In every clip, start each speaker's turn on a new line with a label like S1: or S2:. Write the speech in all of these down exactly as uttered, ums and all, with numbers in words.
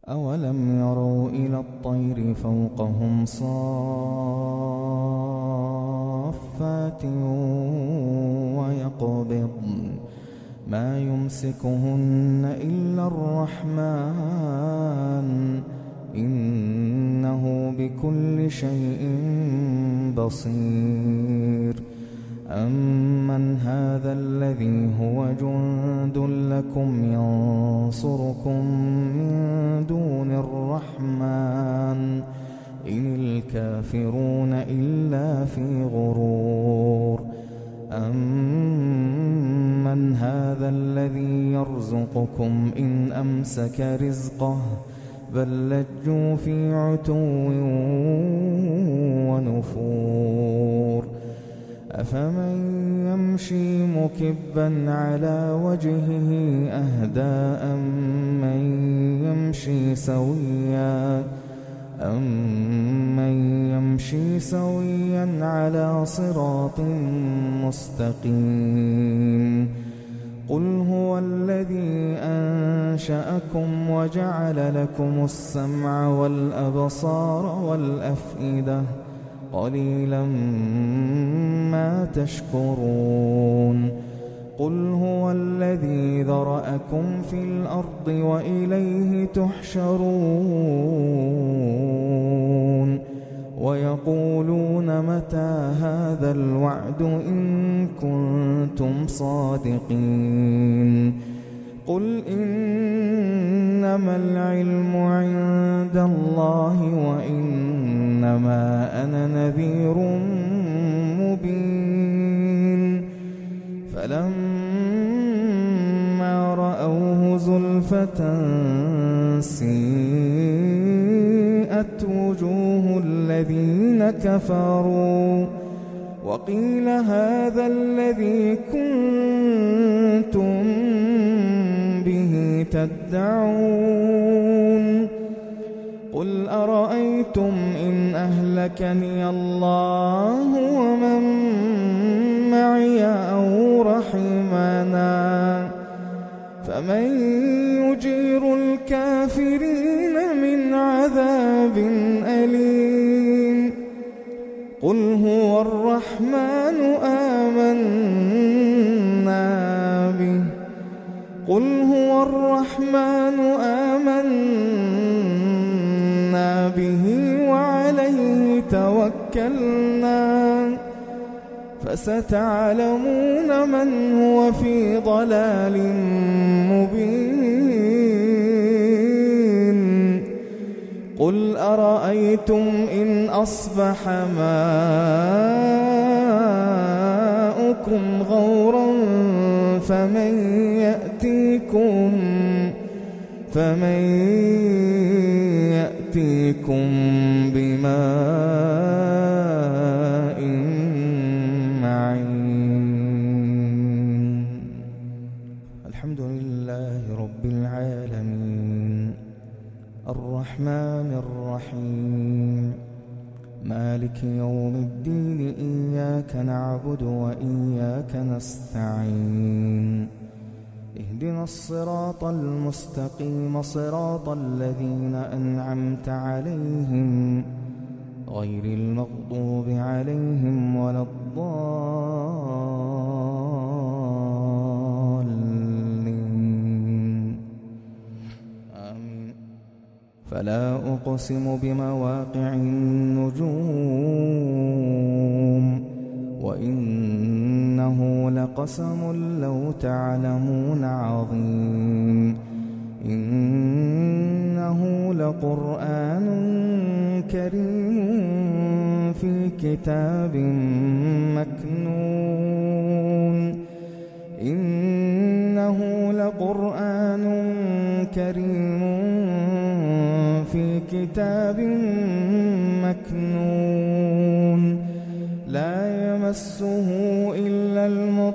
S1: أولم يروا إلى الطير فوقهم صافات ويقبضن ما يمسكهن إلا الرحمن إنه بكل شيء بصير. أمن هذا الذي هو جند لكم ينصركم من دون الرحمن إن الكافرون إلا في غرور. أمن هذا الذي يرزقكم إن أمسك رزقه بل لجوا في عتو ونفور. أفمن يمشي مكبا على وجهه أهدى أمن يمشي سويا أمن يمشي سويا على صراط مستقيم. قل هو الذي أنشأكم وجعل لكم السمع والأبصار والأفئدة قليلا ما تشكرون. قل هو الذي ذرأكم في الأرض وإليه تحشرون. ويقولون متى هذا الوعد إن كنتم صادقين. قل إنما العلم عند الله وإنما أنا نذير مبين. فلما رأوه زلفة سيئت وجوه الذين كفروا وقيل هذا الذي كنتم به تدعون. قل أرأيتم إن أهلكني الله ومن معي أو رحمنا فمن يجير الكافرين من عذاب أليم. قل هو الرحمن آمنا به قل هو الرحمن آمنا به وعليه توكلنا فستعلمون من هو في ضلال مبين. قل أرأيتم إن أصبح ماؤكم غورا فمن يأتيكم فمن يأتيكم بماء معين. الحمد لله رب العالمين الرحمن الرحيم مالك يوم الدين إياك نعبد وإياك نستعين. اهدنا الصراط المستقيم صراط الذين أنعمت عليهم غير المغضوب عليهم ولا الضالين آمين. فلا أقسم بمواقع النجوم وإنه لقسم لو تعلمون عظيم. إنه لقرآن كريم في كتاب مكنون. إنه لقرآن كريم في كتاب مكنون لا يمسه إلا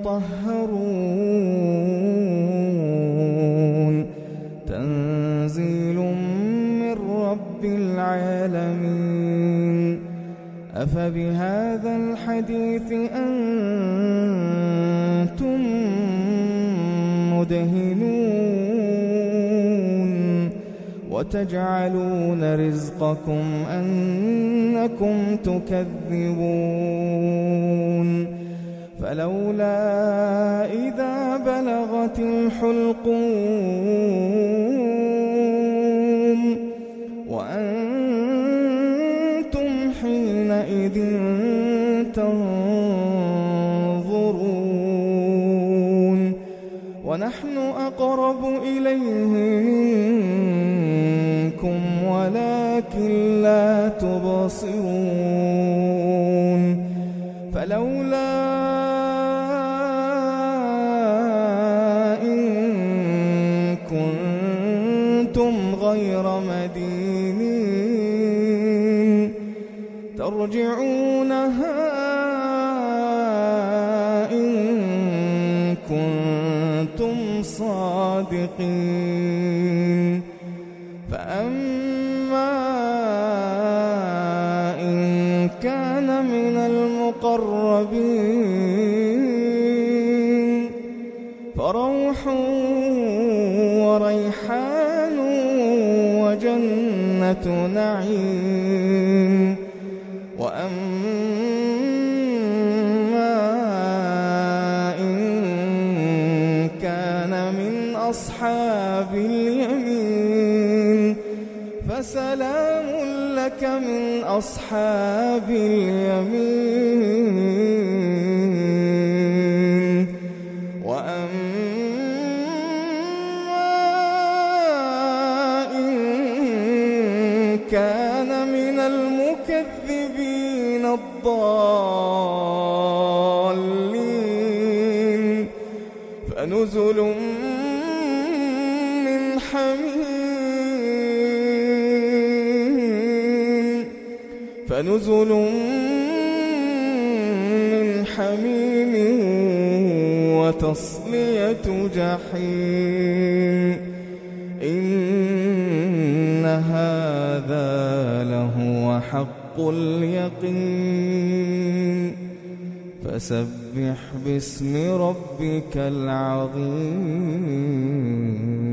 S1: المطهرون تنزيل من رب العالمين. أفبهذا الحديث أنتم مدهنون وتجعلون رزقكم أنكم تكذبون فلولا إذا بلغت الحلقوم وأنتم حينئذ تنظرون ونحن أقرب إليه منكم ولكن لا تبصرون فلولا إن كنتم غير مدينين ترجعونها إن كنتم صادقين فأما إن كان من المقربين فروح وريحان وجنة نعيم وأما إن كان من أصحاب اليمين فسلام لك من أصحاب اليمين وأما إن كان من المكذبين الضالين فنزل من حميم فنزل من حميم وتصلية جحيم إن هذا لهو حق اليقين فسبح باسم ربك العظيم.